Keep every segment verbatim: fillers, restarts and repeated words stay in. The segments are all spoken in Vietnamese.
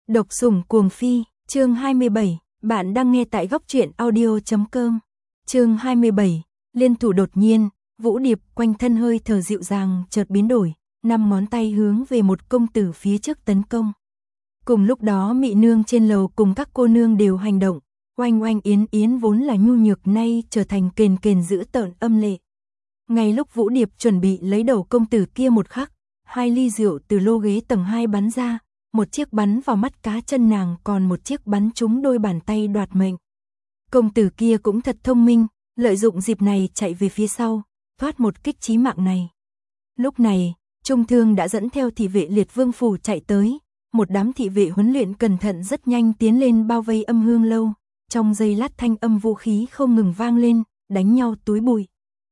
Độc sủng cuồng phi, chương hai mươi bảy, bạn đang nghe tại góc truyện audio chấm com. Chương hai mươi bảy, liên thủ đột nhiên, Vũ Điệp quanh thân hơi thở dịu dàng chợt biến đổi, năm ngón tay hướng về một công tử phía trước tấn công. Cùng lúc đó Mị Nương trên lầu cùng các cô nương đều hành động, Oanh Oanh Yến Yến vốn là nhu nhược nay trở thành kền kền dữ tợn âm lệ. Ngay lúc Vũ Điệp chuẩn bị lấy đầu công tử kia một khắc, hai ly rượu từ lô ghế tầng hai bắn ra, một chiếc bắn vào mắt cá chân nàng, còn một chiếc bắn trúng đôi bàn tay đoạt mệnh. Công tử kia cũng thật thông minh, lợi dụng dịp này chạy về phía sau, thoát một kích chí mạng này. Lúc này, Trung Thương đã dẫn theo thị vệ Liệt Vương phủ chạy tới, một đám thị vệ huấn luyện cẩn thận rất nhanh tiến lên bao vây Âm Hương lâu, trong giây lát thanh âm vũ khí không ngừng vang lên, đánh nhau túi bụi.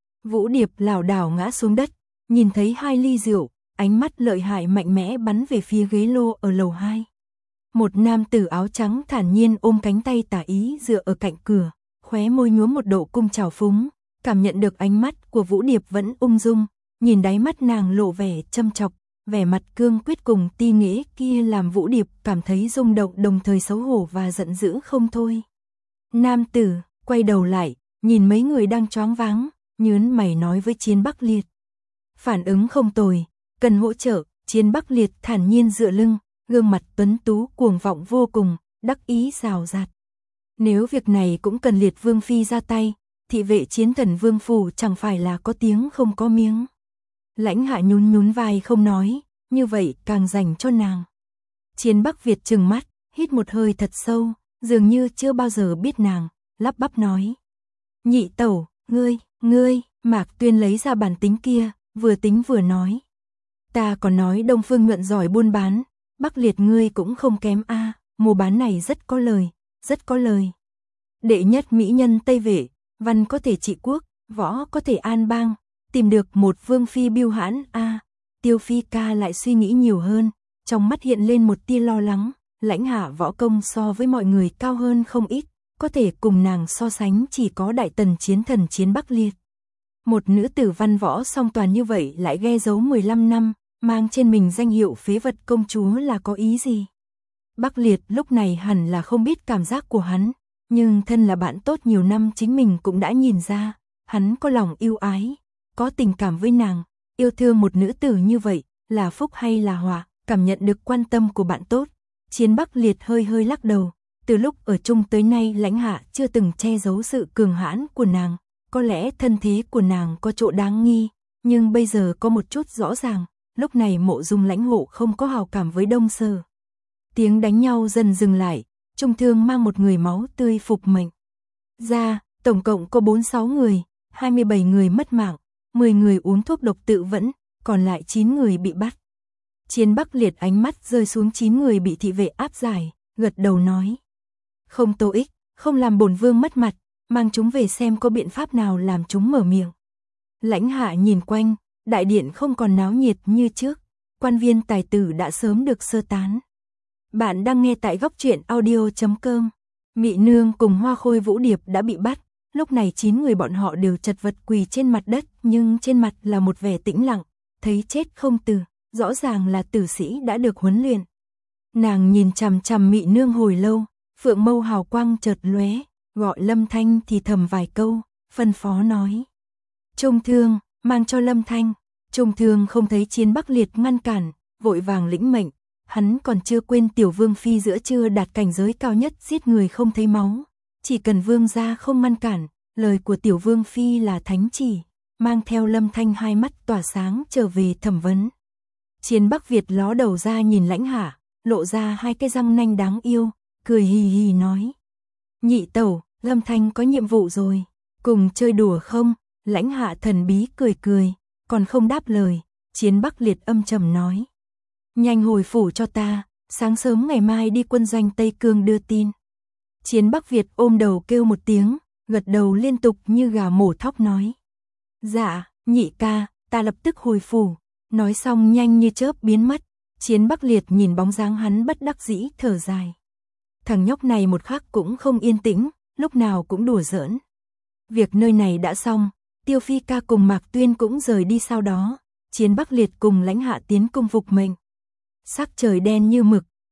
Vũ Điệp lảo đảo ngã xuống đất, nhìn thấy hai ly rượu, ánh mắt lợi hại mạnh mẽ bắn về phía ghế lô ở lầu hai. Một nam tử áo trắng thản nhiên ôm cánh tay tả ý dựa ở cạnh cửa, khóe môi nhuốm một độ cung trào phúng, cảm nhận được ánh mắt của Vũ Điệp vẫn ung dung, nhìn đáy mắt nàng lộ vẻ châm chọc, vẻ mặt cương quyết cùng ti nghĩa kia làm Vũ Điệp cảm thấy rung động đồng thời xấu hổ và giận dữ không thôi. Nam tử quay đầu lại, nhìn mấy người đang choáng váng, nhớn mày nói với Chiến Bắc Liệt. Phản ứng không tồi, cần hỗ trợ. Chiến Bắc Liệt thản nhiên dựa lưng, gương mặt tuấn tú cuồng vọng vô cùng, đắc ý rào rạt. Nếu việc này cũng cần Liệt Vương phi ra tay, thị vệ Chiến Thần Vương phủ chẳng phải là có tiếng không có miếng. Lãnh Hạ nhún nhún vai không nói, như vậy càng dành cho nàng. Chiến Bắc Việt trừng mắt, hít một hơi thật sâu, dường như chưa bao giờ biết nàng, lắp bắp nói. Nhị tẩu, ngươi, ngươi, Mạc Tuyên lấy ra bản tính kia, vừa tính vừa nói. Ta còn nói Đông Phương Nhuận giỏi buôn bán, Bắc Liệt ngươi cũng không kém a, à, mua bán này rất có lời, rất có lời. Đệ nhất mỹ nhân Tây Vệ, văn có thể trị quốc, võ có thể an bang, tìm được một vương phi biêu hãn a. À, Tiêu Phi ca lại suy nghĩ nhiều hơn, trong mắt hiện lên một tia lo lắng, Lãnh Hạ võ công so với mọi người cao hơn không ít, có thể cùng nàng so sánh chỉ có Đại Tần Chiến Thần Chiến Bắc Liệt. Một nữ tử văn võ song toàn như vậy lại ghe giấu mười lăm năm, mang trên mình danh hiệu phế vật công chúa là có ý gì? Bắc Liệt lúc này hẳn là không biết cảm giác của hắn, nhưng thân là bạn tốt nhiều năm chính mình cũng đã nhìn ra, hắn có lòng yêu ái, có tình cảm với nàng, yêu thương một nữ tử như vậy, là phúc hay là họa, cảm nhận được quan tâm của bạn tốt. Chiến Bắc Liệt hơi hơi lắc đầu, từ lúc ở chung tới nay Lãnh Hạ chưa từng che giấu sự cường hãn của nàng, có lẽ thân thế của nàng có chỗ đáng nghi, nhưng bây giờ có một chút rõ ràng, lúc này Mộ Dung Lãnh Hộ không có hào cảm với Đông Sở. Tiếng đánh nhau dần dừng lại, Trung Thương mang một người máu tươi phục mệnh ra, tổng cộng có bốn mươi sáu người, hai mươi bảy người mất mạng, mười người uống thuốc độc tự vẫn, còn lại chín người bị bắt. Chiến Bắc Liệt ánh mắt rơi xuống chín người bị thị vệ áp giải, gật đầu nói. Không tô ích, không làm bổn vương mất mặt, mang chúng về xem có biện pháp nào làm chúng mở miệng. Lãnh Hạ nhìn quanh, đại điện không còn náo nhiệt như trước, quan viên tài tử đã sớm được sơ tán. Bạn đang nghe tại góc truyện audio chấm com. Mị Nương cùng Hoa Khôi Vũ Điệp đã bị bắt, lúc này chín người bọn họ đều chật vật quỳ trên mặt đất, nhưng trên mặt là một vẻ tĩnh lặng, thấy chết không từ, rõ ràng là tử sĩ đã được huấn luyện. Nàng nhìn chằm chằm Mị Nương hồi lâu, phượng mâu hào quang chợt lóe, gọi Lâm Thanh thì thầm vài câu, phân phó nói. Trung Thương, mang cho Lâm Thanh. Trung Thương không thấy Chiến Bắc Liệt ngăn cản, vội vàng lĩnh mệnh, hắn còn chưa quên tiểu vương phi giữa trưa đạt cảnh giới cao nhất giết người không thấy máu, chỉ cần vương gia không ngăn cản, lời của tiểu vương phi là thánh chỉ, mang theo Lâm Thanh hai mắt tỏa sáng trở về thẩm vấn. Chiến Bắc Việt ló đầu ra nhìn Lãnh Hạ, lộ ra hai cái răng nanh đáng yêu, cười hì hì nói. Nhị tẩu, Lâm Thanh có nhiệm vụ rồi, cùng chơi đùa không? Lãnh Hạ thần bí cười cười, còn không đáp lời. Chiến Bắc Liệt âm trầm nói. Nhanh hồi phủ cho ta, sáng sớm ngày mai đi quân doanh Tây Cương đưa tin. Chiến Bắc Việt ôm đầu kêu một tiếng, gật đầu liên tục như gà mổ thóc nói. Dạ, nhị ca, ta lập tức hồi phủ. Nói xong nhanh như chớp biến mất. Chiến Bắc Liệt nhìn bóng dáng hắn bất đắc dĩ thở dài. Thằng nhóc này một khắc cũng không yên tĩnh, lúc nào cũng đùa giỡn. Việc nơi này đã xong, Tiêu Phi ca cùng Mạc Tuyên cũng rời đi sau đó, Chiến Bắc Liệt cùng Lãnh Hạ tiến cung phục mệnh. Sắc trời đen như mực,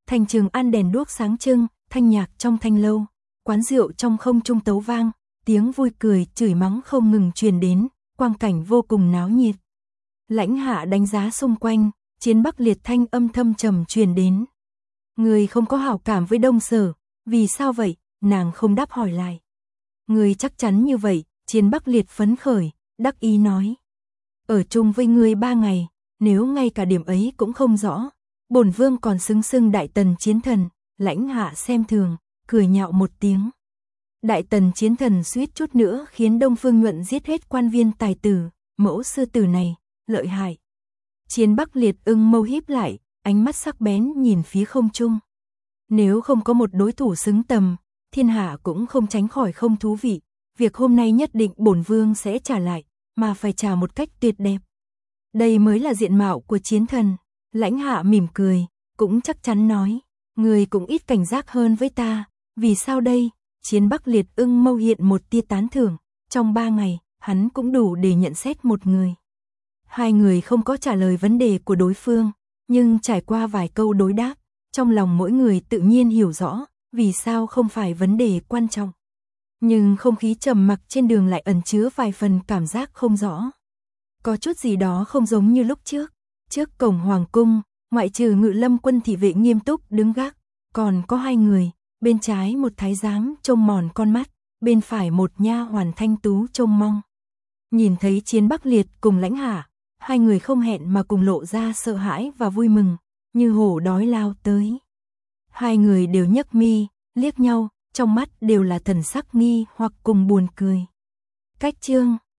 thành Trường An đèn đuốc sáng trưng, thanh nhạc trong thanh lâu, quán rượu trong không trung tấu vang, tiếng vui cười, chửi mắng không ngừng truyền đến, quang cảnh vô cùng náo nhiệt. Lãnh Hạ đánh giá xung quanh, Chiến Bắc Liệt thanh âm thâm trầm truyền đến. Người không có hảo cảm với Đông Sở, vì sao vậy? Nàng không đáp hỏi lại. Người chắc chắn như vậy, Chiến Bắc Liệt phấn khởi, đắc ý nói. Ở chung với người ba ngày, nếu ngay cả điểm ấy cũng không rõ, bổn vương còn xứng xưng Đại Tần chiến thần. Lãnh Hạ xem thường, cười nhạo một tiếng. Đại Tần chiến thần suýt chút nữa khiến Đông Phương Nhuận giết hết quan viên tài tử, mẫu sư tử này, lợi hại. Chiến Bắc Liệt ưng mâu híp lại, ánh mắt sắc bén nhìn phía không trung. Nếu không có một đối thủ xứng tầm, thiên hạ cũng không tránh khỏi không thú vị. Việc hôm nay nhất định bổn vương sẽ trả lại, mà phải trả một cách tuyệt đẹp. Đây mới là diện mạo của chiến thần. Lãnh Hạ mỉm cười, cũng chắc chắn nói. Người cũng ít cảnh giác hơn với ta. Vì sao đây? Chiến Bắc Liệt ưng mâu hiện một tia tán thưởng. Trong ba ngày, hắn cũng đủ để nhận xét một người. Hai người không có trả lời vấn đề của đối phương, nhưng trải qua vài câu đối đáp, trong lòng mỗi người tự nhiên hiểu rõ, vì sao không phải vấn đề quan trọng. Nhưng không khí trầm mặc trên đường lại ẩn chứa vài phần cảm giác không rõ. Có chút gì đó không giống như lúc trước. Trước cổng hoàng cung, ngoại trừ Ngự Lâm quân thị vệ nghiêm túc đứng gác, còn có hai người, bên trái một thái giám trông mòn con mắt, bên phải một nha hoàn thanh tú trông mong. Nhìn thấy Chiến Bắc Liệt cùng Lãnh Hạ, hai người không hẹn mà cùng lộ ra sợ hãi và vui mừng, như hổ đói lao tới. Hai người đều nhấc mi, liếc nhau, trong mắt đều là thần sắc nghi hoặc cùng buồn cười. Cách chương